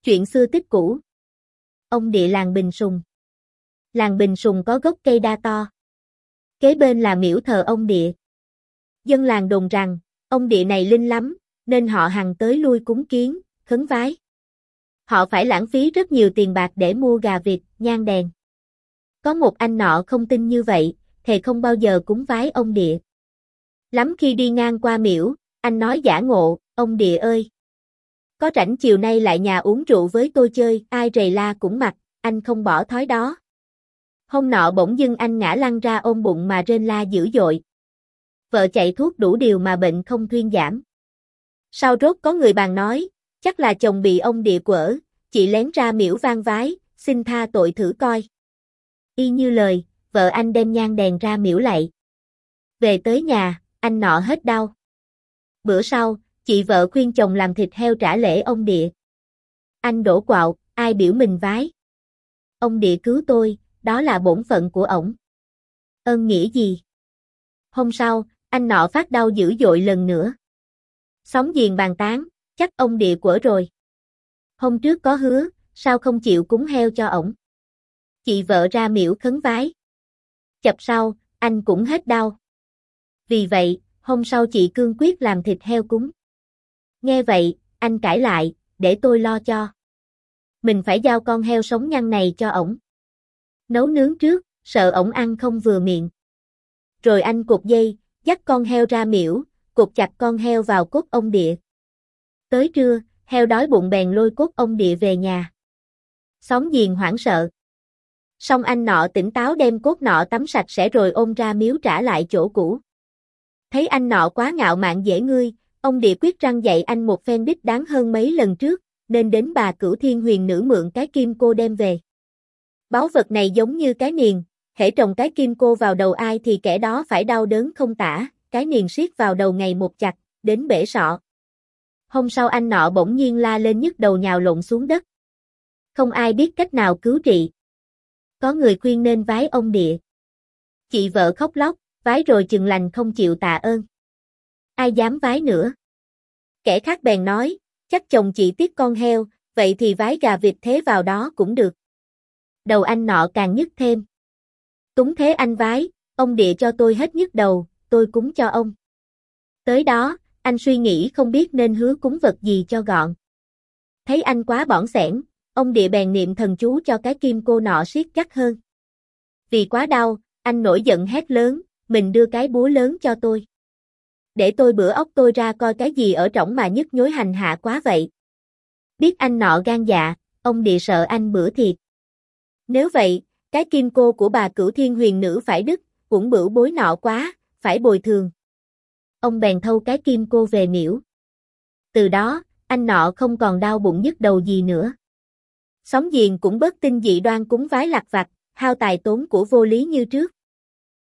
Chuyện xưa tích cũ. Ông địa làng Bình Sùng. Làng Bình Sùng có gốc cây đa to. Kế bên là miễu thờ ông địa. Dân làng đồn rằng, ông địa này linh lắm, nên họ hằng tới lui cúng kiến, khấn vái. Họ phải lãng phí rất nhiều tiền bạc để mua gà vịt, nhang đèn. Có một anh nọ không tin như vậy, thề không bao giờ cúng vái ông địa. Lắm khi đi ngang qua miễu, anh nói giả ngộ, ông địa ơi! Có rảnh chiều nay lại nhà uống rượu với tôi chơi, ai rầy la cũng mặc, anh không bỏ thói đó. Hôm nọ bỗng dưng anh ngã lăn ra ôm bụng mà rên la dữ dội. Vợ chạy thuốc đủ điều mà bệnh không thuyên giảm. Sau rốt có người bàn nói, chắc là chồng bị ông địa quở, chị lén ra miễu vang vái, xin tha tội thử coi. Y như lời, vợ anh đem nhang đèn ra miễu lạy. Về tới nhà, anh nọ hết đau. Bữa sau, chị vợ khuyên chồng làm thịt heo trả lễ ông địa. Anh đổ quạo, ai biểu mình vái. Ông địa cứu tôi, đó là bổn phận của ổng. Ơn nghĩa gì? Hôm sau, anh nọ phát đau dữ dội lần nữa. Xóm giềng bàn tán, chắc ông địa quở rồi. Hôm trước có hứa, sao không chịu cúng heo cho ổng? Chị vợ ra miễu khấn vái. Chập sau, anh cũng hết đau. Vì vậy, hôm sau chị cương quyết làm thịt heo cúng. Nghe vậy, anh cãi lại, để tôi lo cho. Mình phải giao con heo sống nhăn này cho ổng. Nấu nướng trước, sợ ổng ăn không vừa miệng. Rồi anh cột dây, dắt con heo ra miễu, cột chặt con heo vào cốt ông địa. Tới trưa, heo đói bụng bèn lôi cốt ông địa về nhà. Xóm giềng hoảng sợ. Xong anh nọ tỉnh táo đem cốt nọ tắm sạch sẽ rồi ôm ra miếu trả lại chỗ cũ. Thấy anh nọ quá ngạo mạn dễ ngươi, ông địa quyết răng dạy anh một phen đích đáng hơn mấy lần trước, nên đến bà Cửu Thiên Huyền Nữ mượn cái kim cô đem về. Báu vật này giống như cái niền, hễ trồng cái kim cô vào đầu ai thì kẻ đó phải đau đớn không tả, cái niền siết vào đầu ngày một chặt, đến bể sọ. Hôm sau anh nọ bỗng nhiên la lên nhức đầu nhào lộn xuống đất. Không ai biết cách nào cứu trị. Có người khuyên nên vái ông địa. Chị vợ khóc lóc, vái rồi chừng lành không chịu tạ ơn. Ai dám vái nữa? Kẻ khác bèn nói, chắc chồng chị tiếc con heo, vậy thì vái gà vịt thế vào đó cũng được. Đầu anh nọ càng nhức thêm. Túng thế anh vái, ông địa cho tôi hết nhức đầu, tôi cúng cho ông. Tới đó, anh suy nghĩ không biết nên hứa cúng vật gì cho gọn. Thấy anh quá bỏng xẻn, ông địa bèn niệm thần chú cho cái kim cô nọ siết chắc hơn. Vì quá đau, anh nổi giận hét lớn, mình đưa cái búa lớn cho tôi. Để tôi bữa óc tôi ra coi cái gì ở trỏng mà nhức nhối hành hạ quá vậy. Biết anh nọ gan dạ, ông địa sợ anh bữa thiệt. Nếu vậy, cái kim cô của bà Cửu Thiên Huyền Nữ phải đứt, cũng bửu bối nọ quá, phải bồi thường. Ông bèn thâu cái kim cô về miễu. Từ đó, anh nọ không còn đau bụng nhức đầu gì nữa. Xóm giềng cũng bớt tin dị đoan cúng vái lặt vặt, hao tài tốn của vô lý như trước.